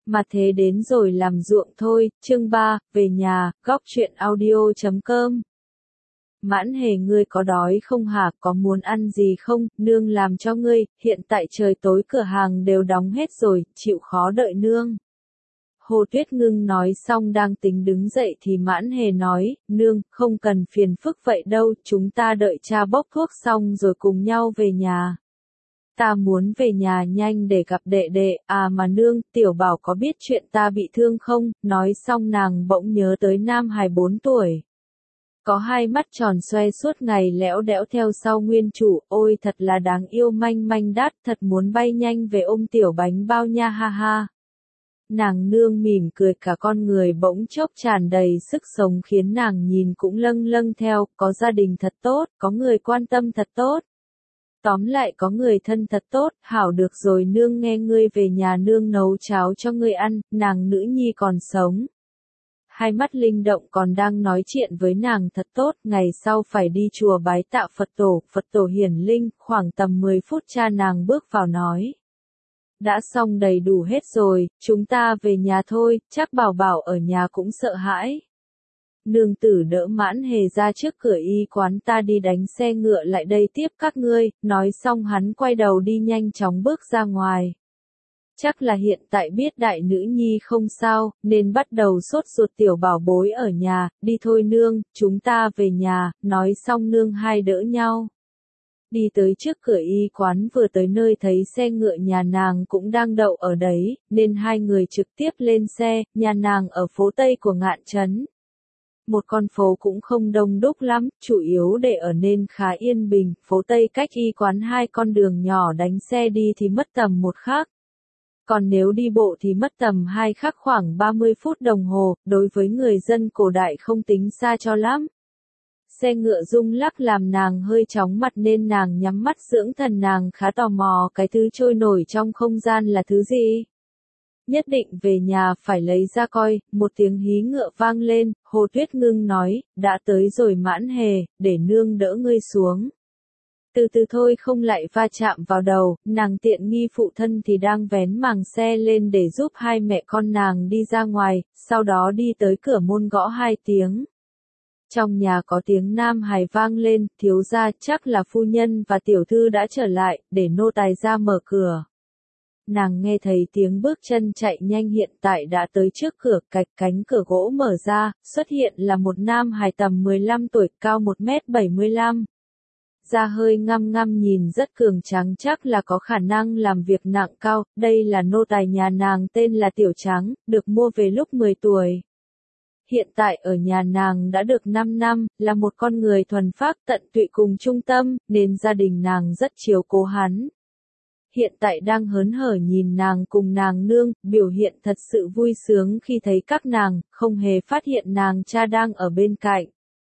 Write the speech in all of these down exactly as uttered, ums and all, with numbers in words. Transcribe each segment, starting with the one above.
Mà thế đến rồi làm ruộng thôi, chương ba, về nhà, góc truyện audio chấm com. Mãn Hề, ngươi có đói không hả, có muốn ăn gì không, nương làm cho ngươi, hiện tại trời tối cửa hàng đều đóng hết rồi, chịu khó đợi nương. Hồ Tuyết Ngưng nói xong đang tính đứng dậy thì Mãn Hề nói, nương, không cần phiền phức vậy đâu, chúng ta đợi cha bốc thuốc xong rồi cùng nhau về nhà. Ta muốn về nhà nhanh để gặp đệ đệ, à mà nương, tiểu bảo có biết chuyện ta bị thương không, nói xong nàng bỗng nhớ tới nam hài bốn tuổi. Có hai mắt tròn xoe suốt ngày lẽo đẽo theo sau nguyên chủ, ôi thật là đáng yêu manh manh đát, thật muốn bay nhanh về ôm tiểu bánh bao nha ha ha. Nàng nương mỉm cười, cả con người bỗng chốc tràn đầy sức sống khiến nàng nhìn cũng lâng lâng theo, có gia đình thật tốt, có người quan tâm thật tốt. Tóm lại có người thân thật tốt, hảo được rồi nương, nghe ngươi về nhà nương nấu cháo cho ngươi ăn, nàng nữ nhi còn sống. Hai mắt linh động còn đang nói chuyện với nàng thật tốt, ngày sau phải đi chùa bái tạ Phật tổ, Phật tổ hiển linh, khoảng tầm mười phút cha nàng bước vào nói. Đã xong đầy đủ hết rồi, chúng ta về nhà thôi, chắc bảo bảo ở nhà cũng sợ hãi. Nương tử đỡ Mãn Hề ra trước cửa y quán, ta đi đánh xe ngựa lại đây tiếp các ngươi, nói xong hắn quay đầu đi nhanh chóng bước ra ngoài. Chắc là hiện tại biết đại nữ nhi không sao, nên bắt đầu sốt ruột, tiểu bảo bối ở nhà, đi thôi nương, chúng ta về nhà, nói xong nương hai đỡ nhau. Đi tới trước cửa y quán, vừa tới nơi thấy xe ngựa nhà nàng cũng đang đậu ở đấy, nên hai người trực tiếp lên xe, nhà nàng ở phố Tây của Ngạn Trấn. Một con phố cũng không đông đúc lắm, chủ yếu để ở nên khá yên bình, phố Tây cách y quán hai con đường nhỏ, đánh xe đi thì mất tầm một khắc. Còn nếu đi bộ thì mất tầm hai khắc, khoảng ba mươi phút đồng hồ, đối với người dân cổ đại không tính xa cho lắm. Xe ngựa rung lắc làm nàng hơi chóng mặt nên nàng nhắm mắt dưỡng thần, nàng khá tò mò cái thứ trôi nổi trong không gian là thứ gì. Nhất định về nhà phải lấy ra coi, một tiếng hí ngựa vang lên, Hồ Tuyết Ngưng nói, đã tới rồi Mãn Hề, để nương đỡ ngươi xuống. Từ từ thôi không lại va chạm vào đầu, nàng tiện nghi phụ thân thì đang vén màng xe lên để giúp hai mẹ con nàng đi ra ngoài, sau đó đi tới cửa môn gõ hai tiếng. Trong nhà có tiếng nam hài vang lên, thiếu gia, chắc là phu nhân và tiểu thư đã trở lại, để nô tài ra mở cửa. Nàng nghe thấy tiếng bước chân chạy nhanh, hiện tại đã tới trước cửa, cạch cánh cửa gỗ mở ra, xuất hiện là một nam hài tầm mười lăm tuổi, cao một mét bảy mươi lăm. Da hơi ngăm ngăm, nhìn rất cường tráng, chắc là có khả năng làm việc nặng cao, đây là nô tài nhà nàng, tên là Tiểu Trắng, được mua về lúc mười tuổi. Hiện tại ở nhà nàng đã được năm năm, là một con người thuần phác tận tụy cùng trung tâm, nên gia đình nàng rất chiếu cố hắn. Hiện tại đang hớn hở nhìn nàng cùng nàng nương, biểu hiện thật sự vui sướng khi thấy các nàng, không hề phát hiện nàng cha đang ở bên cạnh.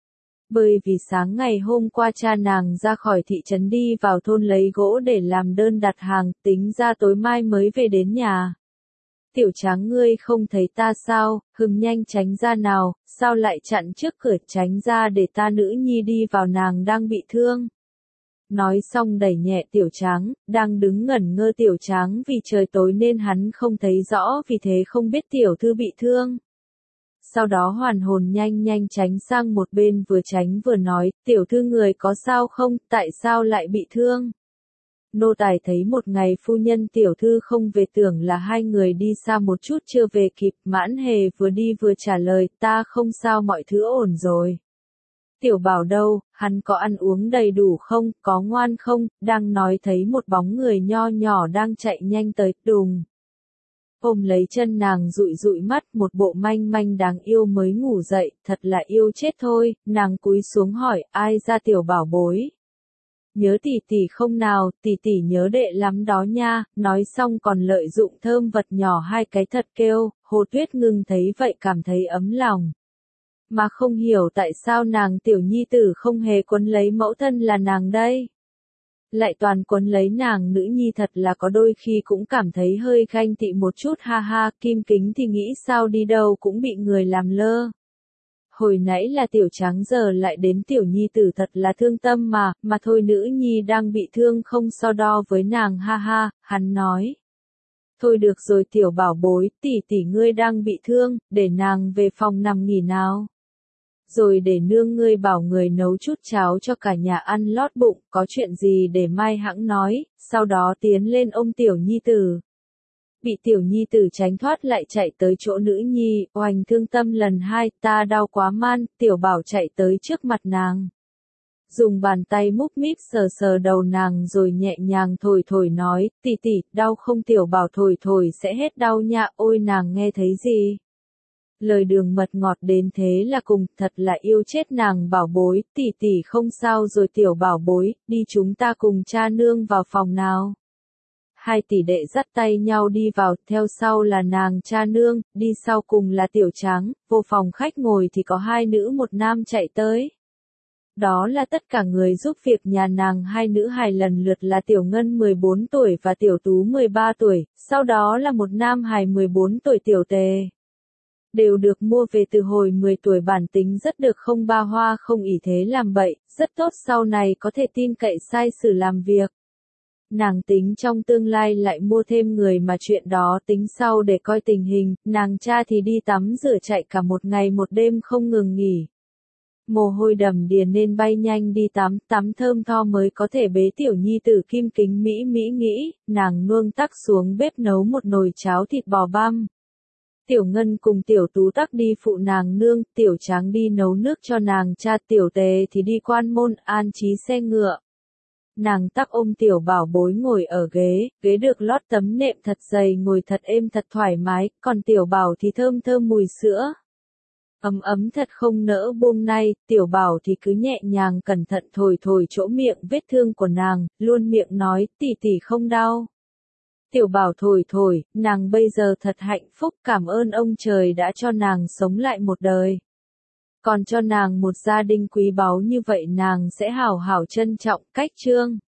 Bởi vì sáng ngày hôm qua cha nàng ra khỏi thị trấn đi vào thôn lấy gỗ để làm đơn đặt hàng, tính ra tối mai mới về đến nhà. Tiểu Trắng, ngươi không thấy ta sao, hừm, nhanh tránh ra nào, sao lại chặn trước cửa, tránh ra để ta nữ nhi đi vào, nàng đang bị thương. Nói xong đẩy nhẹ Tiểu Trắng, đang đứng ngẩn ngơ Tiểu Trắng vì trời tối nên hắn không thấy rõ, vì thế không biết tiểu thư bị thương. Sau đó hoàn hồn nhanh nhanh tránh sang một bên, vừa tránh vừa nói, tiểu thư người có sao không, tại sao lại bị thương? Nô tài thấy một ngày phu nhân tiểu thư không về, tưởng là hai người đi xa một chút chưa về kịp. Mãn Hề vừa đi vừa trả lời, ta không sao, mọi thứ ổn rồi. Tiểu bảo đâu, hắn có ăn uống đầy đủ không, có ngoan không? Đang nói thấy một bóng người nho nhỏ đang chạy nhanh tới, đùng. Ôm lấy chân nàng, dụi dụi mắt, một bộ manh manh đáng yêu mới ngủ dậy, thật là yêu chết thôi. Nàng cúi xuống hỏi, ai ra tiểu bảo bối? Nhớ tỷ tỷ không nào, tỷ tỷ nhớ đệ lắm đó nha. Nói xong còn lợi dụng thơm vật nhỏ hai cái thật kêu. Hồ Tuyết Ngưng thấy vậy cảm thấy ấm lòng. Mà không hiểu tại sao nàng tiểu nhi tử không hề quấn lấy mẫu thân là nàng đây. Lại toàn quấn lấy nàng nữ nhi, thật là có đôi khi cũng cảm thấy hơi ganh tị một chút, ha ha. Kim Kính thì nghĩ sao đi đâu cũng bị người làm lơ. Hồi nãy là Tiểu Trắng, giờ lại đến tiểu nhi tử, thật là thương tâm mà, mà thôi nữ nhi đang bị thương không so đo với nàng, ha ha, hắn nói. Thôi được rồi tiểu bảo bối, tỷ tỷ ngươi đang bị thương, để nàng về phòng nằm nghỉ nào. Rồi để nương ngươi bảo người nấu chút cháo cho cả nhà ăn lót bụng, có chuyện gì để mai hãng nói, sau đó tiến lên ôm tiểu nhi tử. Bị tiểu nhi tử tránh thoát lại chạy tới chỗ nữ nhi, oành thương tâm lần hai, ta đau quá man, tiểu bảo chạy tới trước mặt nàng. Dùng bàn tay múc míp sờ sờ đầu nàng rồi nhẹ nhàng thổi thổi nói, tỷ tỷ, đau không tiểu bảo thổi thổi sẽ hết đau nha, ôi nàng nghe thấy gì? Lời đường mật ngọt đến thế là cùng, thật là yêu chết nàng bảo bối, tỷ tỷ không sao rồi tiểu bảo bối, đi chúng ta cùng cha nương vào phòng nào. Hai tỷ đệ dắt tay nhau đi vào, theo sau là nàng cha nương, đi sau cùng là tiểu tráng, vô phòng khách ngồi thì có hai nữ một nam chạy tới. Đó là tất cả người giúp việc nhà nàng, hai nữ hài lần lượt là tiểu ngân mười bốn tuổi và tiểu tú mười ba tuổi, sau đó là một nam hài mười bốn tuổi tiểu tề. Đều được mua về từ hồi mười tuổi, bản tính rất được, không ba hoa không ỷ thế làm bậy, rất tốt, sau này có thể tin cậy sai sử làm việc. Nàng tính trong tương lai lại mua thêm người mà chuyện đó tính sau để coi tình hình, nàng cha thì đi tắm rửa chạy cả một ngày một đêm không ngừng nghỉ. Mồ hôi đầm đìa nên bay nhanh đi tắm, tắm thơm tho mới có thể bế tiểu nhi tử kim kính mỹ mỹ nghĩ, nàng nuông tắc xuống bếp nấu một nồi cháo thịt bò băm. Tiểu Ngân cùng tiểu Tú tắc đi phụ nàng nương, tiểu Tráng đi nấu nước cho nàng cha, tiểu Tề thì đi quan môn an trí xe ngựa. Nàng tắc ôm tiểu bảo bối ngồi ở ghế, ghế được lót tấm nệm thật dày, ngồi thật êm thật thoải mái, còn tiểu bảo thì thơm thơm mùi sữa. Ấm ấm thật không nỡ buông nay, tiểu bảo thì cứ nhẹ nhàng cẩn thận thổi thổi chỗ miệng vết thương của nàng, luôn miệng nói, tỷ tỷ không đau. Tiểu bảo thổi thổi, nàng bây giờ thật hạnh phúc, cảm ơn ông trời đã cho nàng sống lại một đời. Còn cho nàng một gia đình quý báu như vậy, nàng sẽ hảo hảo trân trọng. Cách chương